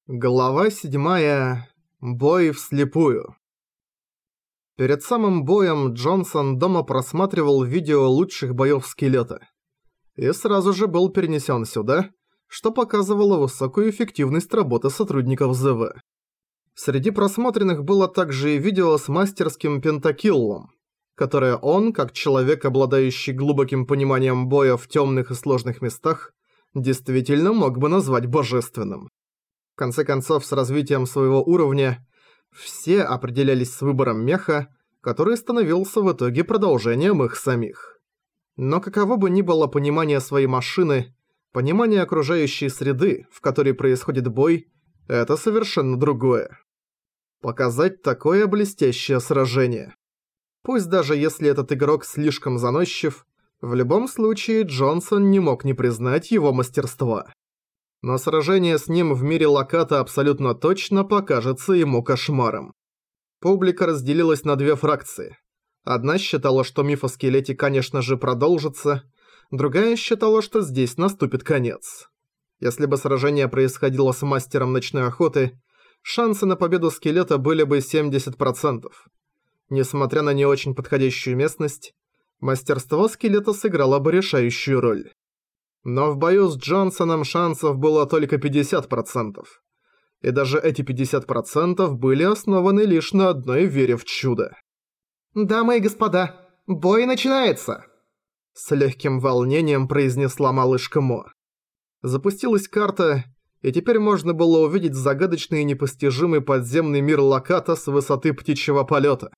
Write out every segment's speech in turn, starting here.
Глава 7. Бой вслепую. Перед самым боем Джонсон дома просматривал видео лучших боёв скелета. И сразу же был перенесен сюда, что показывало высокую эффективность работы сотрудников ЗВ. Среди просмотренных было также и видео с мастерским пентакиллом, которое он, как человек, обладающий глубоким пониманием боя в тёмных и сложных местах, действительно мог бы назвать божественным. В конце концов, с развитием своего уровня, все определялись с выбором меха, который становился в итоге продолжением их самих. Но каково бы ни было понимание своей машины, понимание окружающей среды, в которой происходит бой, это совершенно другое. Показать такое блестящее сражение. Пусть даже если этот игрок слишком заносчив, в любом случае Джонсон не мог не признать его мастерства. Но сражение с ним в мире Локата абсолютно точно покажется ему кошмаром. Публика разделилась на две фракции. Одна считала, что миф о скелете, конечно же, продолжится, другая считала, что здесь наступит конец. Если бы сражение происходило с мастером ночной охоты, шансы на победу скелета были бы 70%. Несмотря на не очень подходящую местность, мастерство скелета сыграло бы решающую роль. Но в бою с Джонсоном шансов было только 50%. И даже эти 50% были основаны лишь на одной вере в чудо. «Дамы и господа, бой начинается!» С легким волнением произнесла малышка Мо. Запустилась карта, и теперь можно было увидеть загадочный и непостижимый подземный мир Локата с высоты птичьего полета.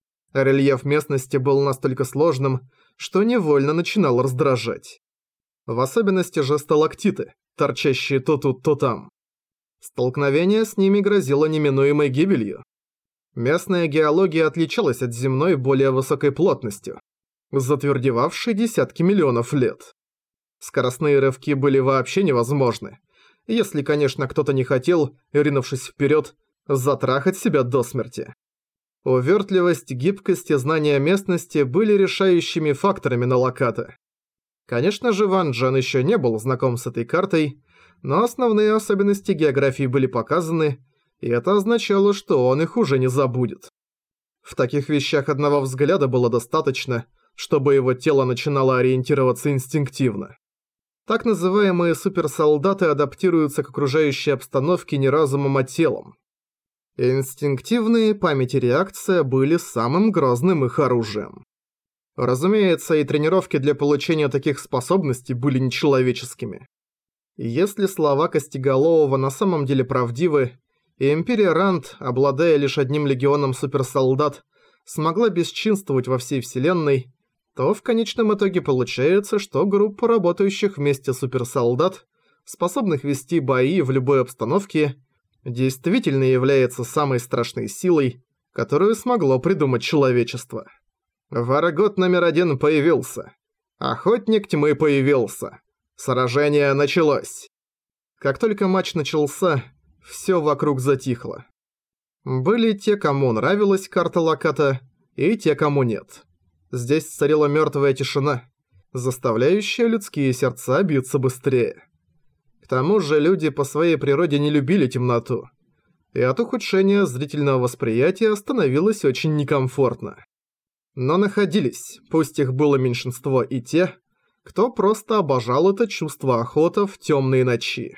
Рельеф местности был настолько сложным, что невольно начинал раздражать. В особенности же сталактиты, торчащие то тут, то там. Столкновение с ними грозило неминуемой гибелью. Местная геология отличалась от земной более высокой плотностью, затвердевавшей десятки миллионов лет. Скоростные рывки были вообще невозможны, если, конечно, кто-то не хотел, ринувшись вперед, затрахать себя до смерти. Увертливость, гибкость и знание местности были решающими факторами на Локата. Конечно же, Ван Джен еще не был знаком с этой картой, но основные особенности географии были показаны, и это означало, что он их уже не забудет. В таких вещах одного взгляда было достаточно, чтобы его тело начинало ориентироваться инстинктивно. Так называемые суперсолдаты адаптируются к окружающей обстановке не разумом, а телом. Инстинктивные память и реакция были самым грозным их оружием. Разумеется, и тренировки для получения таких способностей были нечеловеческими. Если слова Костеголового на самом деле правдивы, и Империя Ранд, обладая лишь одним легионом суперсолдат, смогла бесчинствовать во всей вселенной, то в конечном итоге получается, что группа работающих вместе суперсолдат, способных вести бои в любой обстановке, действительно является самой страшной силой, которую смогло придумать человечество. Варагот номер 1 появился. Охотник тьмы появился. Сражение началось. Как только матч начался, всё вокруг затихло. Были те, кому нравилась карта Локата, и те, кому нет. Здесь царила мёртвая тишина, заставляющая людские сердца биться быстрее. К тому же люди по своей природе не любили темноту, и от ухудшения зрительного восприятия становилось очень некомфортно. Но находились, пусть их было меньшинство, и те, кто просто обожал это чувство охоты в темные ночи.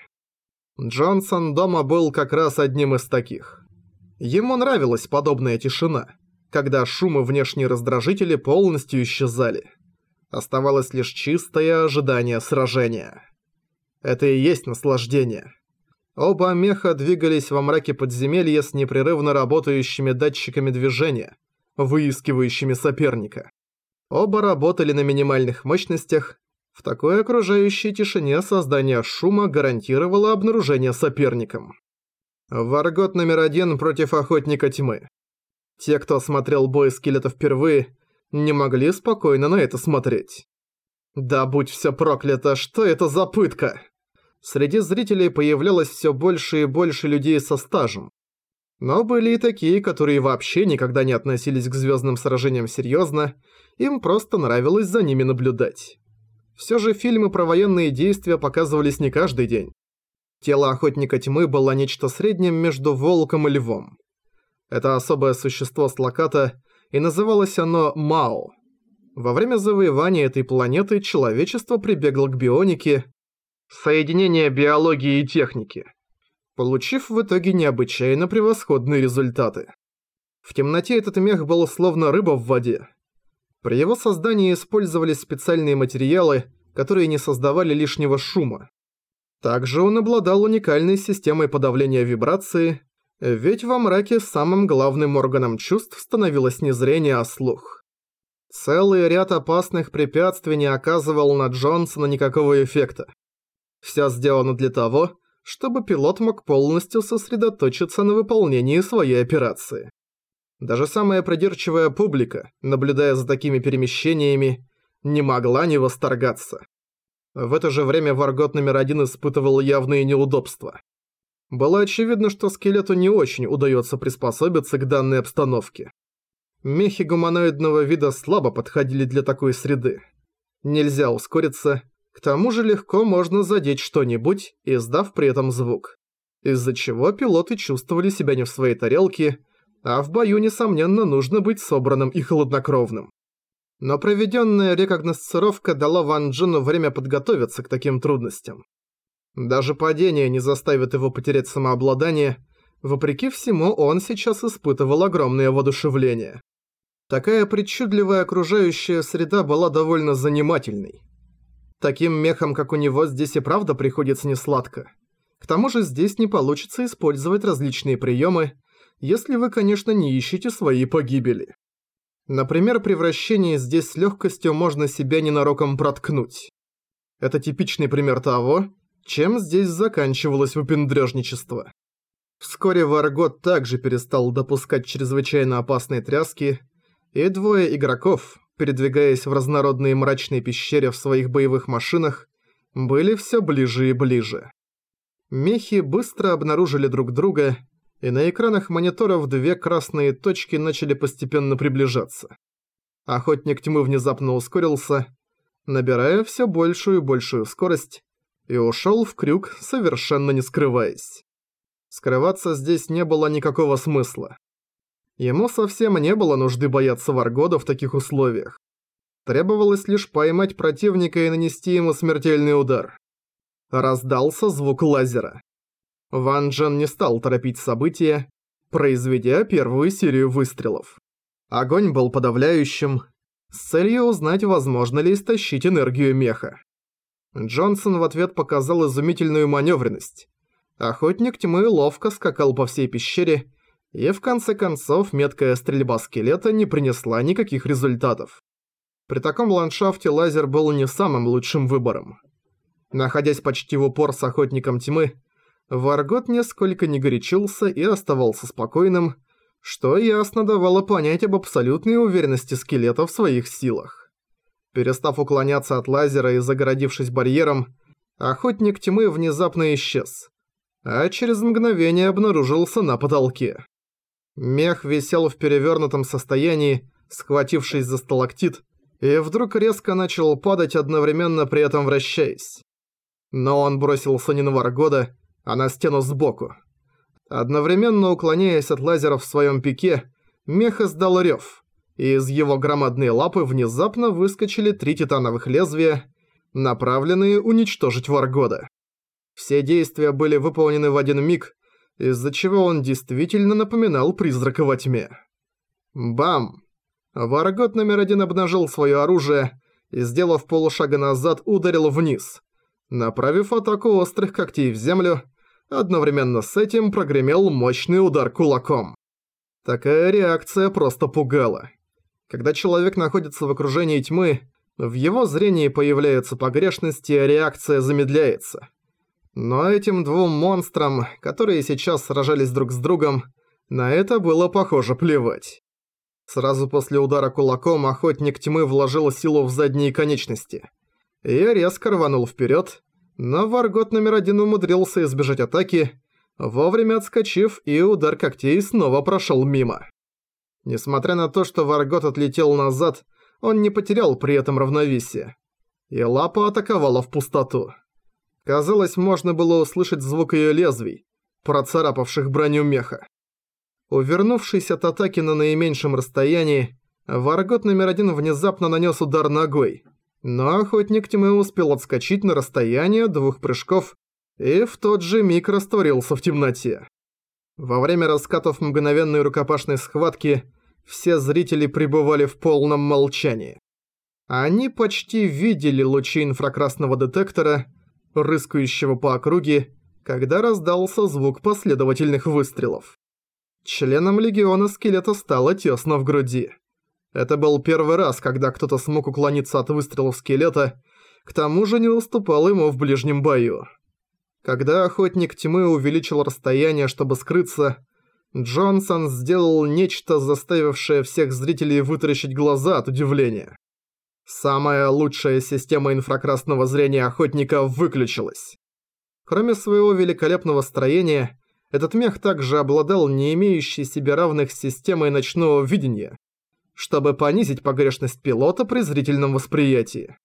Джонсон дома был как раз одним из таких. Ему нравилась подобная тишина, когда шум и внешние раздражители полностью исчезали. Оставалось лишь чистое ожидание сражения. Это и есть наслаждение. Оба меха двигались во мраке подземелья с непрерывно работающими датчиками движения, выискивающими соперника. Оба работали на минимальных мощностях. В такой окружающей тишине создание шума гарантировало обнаружение соперником. Варгот номер 1 против Охотника Тьмы. Те, кто смотрел бой скелета впервые, не могли спокойно на это смотреть. Да будь всё проклято, что это за пытка? Среди зрителей появлялось всё больше и больше людей со стажем. Но были и такие, которые вообще никогда не относились к звездным сражениям серьезно, им просто нравилось за ними наблюдать. Всё же фильмы про военные действия показывались не каждый день. Тело Охотника Тьмы было нечто средним между волком и львом. Это особое существо с Локата, и называлось оно Мао. Во время завоевания этой планеты человечество прибегло к бионике, соединение биологии и техники, получив в итоге необычайно превосходные результаты. В темноте этот мех был словно рыба в воде. При его создании использовались специальные материалы, которые не создавали лишнего шума. Также он обладал уникальной системой подавления вибрации, ведь во мраке самым главным органом чувств становилось не зрение, а слух. Целый ряд опасных препятствий не оказывал на Джонсона никакого эффекта. Всё сделано для того, чтобы пилот мог полностью сосредоточиться на выполнении своей операции. Даже самая придирчивая публика, наблюдая за такими перемещениями, не могла не восторгаться. В это же время Варгот номер 1 испытывал явные неудобства. Было очевидно, что скелету не очень удается приспособиться к данной обстановке. Мехи гуманоидного вида слабо подходили для такой среды. Нельзя ускориться, к тому же легко можно задеть что-нибудь, издав при этом звук. Из-за чего пилоты чувствовали себя не в своей тарелке, а в бою, несомненно, нужно быть собранным и хладнокровным. Но проведенная рекогносцировка дала Ван Джену время подготовиться к таким трудностям. Даже падение не заставит его потерять самообладание, вопреки всему он сейчас испытывал огромное воодушевление. Такая причудливая окружающая среда была довольно занимательной. Таким мехам, как у него, здесь и правда приходится несладко. К тому же здесь не получится использовать различные приемы, если вы, конечно, не ищете своей погибели. Например, при вращении здесь с легкостью можно себя ненароком проткнуть. Это типичный пример того, чем здесь заканчивалось выпендрёжничество. Вскоре Варгот также перестал допускать чрезвычайно опасные тряски, и двое игроков, передвигаясь в разнородные мрачные пещеры в своих боевых машинах, были все ближе и ближе. Мехи быстро обнаружили друг друга, и на экранах мониторов две красные точки начали постепенно приближаться. Охотник Тьмы внезапно ускорился, набирая все большую и большую скорость, и ушел в крюк, совершенно не скрываясь. Скрываться здесь не было никакого смысла. Ему совсем не было нужды бояться Варгода в таких условиях. Требовалось лишь поймать противника и нанести ему смертельный удар. Раздался звук лазера. Ван Джен не стал торопить события, произведя первую серию выстрелов. Огонь был подавляющим, с целью узнать, возможно ли истощить энергию меха. Джонсон в ответ показал изумительную маневренность. Охотник Тьмы ловко скакал по всей пещере, и в конце концов меткая стрельба скелета не принесла никаких результатов. При таком ландшафте лазер был не самым лучшим выбором. Находясь почти в упор с Охотником Тьмы, Варгот нисколько не горячился и оставался спокойным, что ясно давало понять об абсолютной уверенности скелета в своих силах. Перестав уклоняться от лазера и загородившись барьером, Охотник Тьмы внезапно исчез, а через мгновение обнаружился на потолке. Мех висел в перевернутом состоянии, схватившись за сталактит, и вдруг резко начал падать, одновременно при этом вращаясь. Но он бросился не на Варгода, а на стену сбоку. Одновременно уклоняясь от лазера в своем пике, мех издал рев, и из его громадной лапы внезапно выскочили 3 титановых лезвия, направленные уничтожить Варгода. Все действия были выполнены в один миг, из-за чего он действительно напоминал призрака во тьме. Бам! Варгот номер 1 обнажил свое оружие и, сделав полушага назад, ударил вниз, направив атаку острых когтей в землю. Одновременно с этим прогремел мощный удар кулаком. Такая реакция просто пугала. Когда человек находится в окружении тьмы, в его зрении появляются погрешности, а реакция замедляется. Но этим двум монстрам, которые сейчас сражались друг с другом, на это было похоже плевать. Сразу после удара кулаком Охотник Тьмы вложил силу в задние конечности и резко рванул вперед, но Варгот номер 1 умудрился избежать атаки, вовремя отскочив, и удар когтей снова прошел мимо. Несмотря на то, что Варгот отлетел назад, он не потерял при этом равновесие, и лапа атаковала в пустоту. Казалось, можно было услышать звук её лезвий, процарапавших броню меха. Увернувшись от атаки на наименьшем расстоянии, Варгот номер 1 внезапно нанес удар ногой, но охотник тьмы успел отскочить на расстояние 2 прыжков и в тот же миг растворился в темноте. Во время раскатов мгновенной рукопашной схватки все зрители пребывали в полном молчании. Они почти видели лучи инфракрасного детектора, рыскающего по округе, когда раздался звук последовательных выстрелов. Членам Легиона Скелета стало тесно в груди. Это был первый раз, когда кто-то смог уклониться от выстрелов Скелета, к тому же не уступал ему в ближнем бою. Когда Охотник Тьмы увеличил расстояние, чтобы скрыться, Джонсон сделал нечто, заставившее всех зрителей вытаращить глаза от удивления. Самая лучшая система инфракрасного зрения Охотника выключилась. Кроме своего великолепного строения, этот мех также обладал не имеющей себе равных системой ночного видения, чтобы понизить погрешность пилота при зрительном восприятии.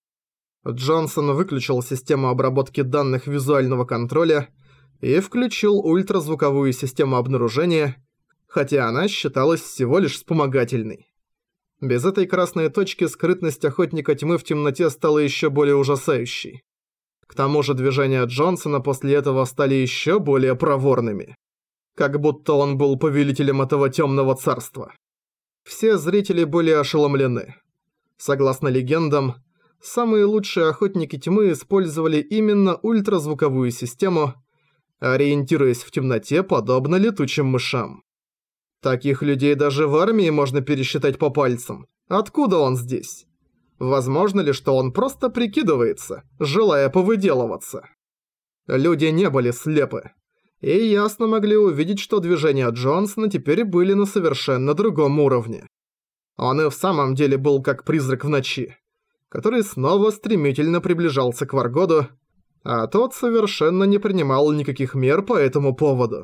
Джонсон выключил систему обработки данных визуального контроля и включил ультразвуковую систему обнаружения, хотя она считалась всего лишь вспомогательной. Без этой красной точки скрытность Охотника Тьмы в темноте стала еще более ужасающей. К тому же движения Джонсона после этого стали еще более проворными. Как будто он был повелителем этого темного царства. Все зрители были ошеломлены. Согласно легендам, самые лучшие охотники тьмы использовали именно ультразвуковую систему, ориентируясь в темноте подобно летучим мышам. Таких людей даже в армии можно пересчитать по пальцам. Откуда он здесь? Возможно ли, что он просто прикидывается, желая повыделываться? Люди не были слепы, и ясно могли увидеть, что движения Джонсона теперь были на совершенно другом уровне. Он и в самом деле был как призрак в ночи, который снова стремительно приближался к Варгоду, а тот совершенно не принимал никаких мер по этому поводу.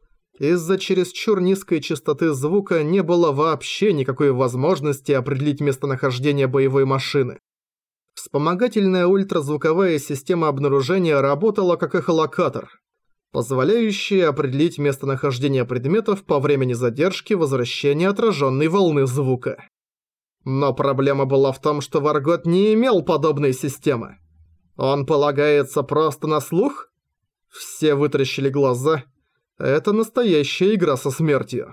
Из-за чересчур низкой частоты звука не было вообще никакой возможности определить местонахождение боевой машины. Вспомогательная ультразвуковая система обнаружения работала как эхолокатор, позволяющий определить местонахождение предметов по времени задержки возвращения отраженной волны звука. Но проблема была в том, что Варгот не имел подобной системы. Он полагается просто на слух? Все вытаращили глаза. Это настоящая игра со смертью.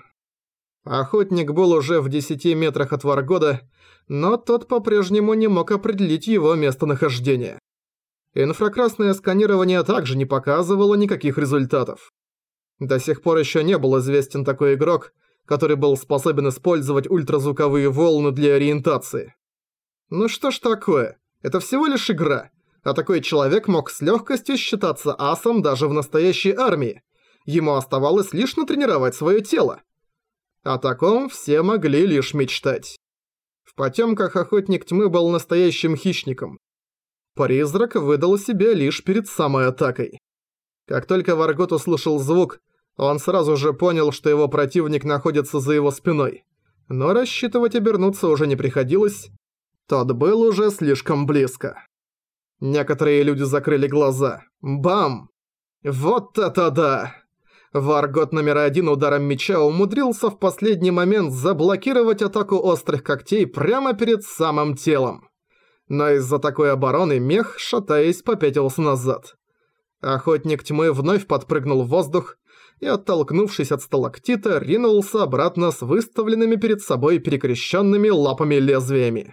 Охотник был уже в 10 метрах от Варгода, но тот по-прежнему не мог определить его местонахождение. Инфракрасное сканирование также не показывало никаких результатов. До сих пор еще не был известен такой игрок, который был способен использовать ультразвуковые волны для ориентации. Ну что ж такое, это всего лишь игра, а такой человек мог с легкостью считаться асом даже в настоящей армии. Ему оставалось лишь натренировать свое тело. О таком все могли лишь мечтать. В потемках Охотник Тьмы был настоящим хищником. Призрак выдал себя лишь перед самой атакой. Как только Варгот услышал звук, он сразу же понял, что его противник находится за его спиной. Но рассчитывать обернуться уже не приходилось. Тот был уже слишком близко. Некоторые люди закрыли глаза. Бам! Вот это да! Варгот номер 1 ударом меча умудрился в последний момент заблокировать атаку острых когтей прямо перед самым телом. Но из-за такой обороны мех, шатаясь, попятился назад. Охотник Тьмы вновь подпрыгнул в воздух и, оттолкнувшись от сталактита, ринулся обратно с выставленными перед собой перекрещенными лапами-лезвиями.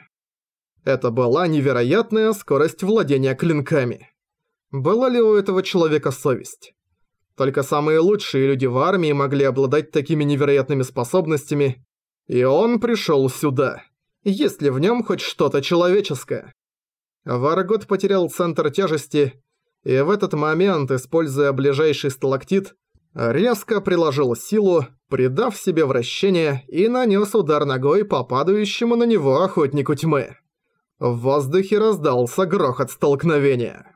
Это была невероятная скорость владения клинками. Была ли у этого человека совесть? Только самые лучшие люди в армии могли обладать такими невероятными способностями, и он пришел сюда. Есть ли в нем хоть что-то человеческое? Варгот потерял центр тяжести, и в этот момент, используя ближайший сталактит, резко приложил силу, придав себе вращение, и нанес удар ногой по падающему на него Охотнику Тьмы. В воздухе раздался грохот столкновения.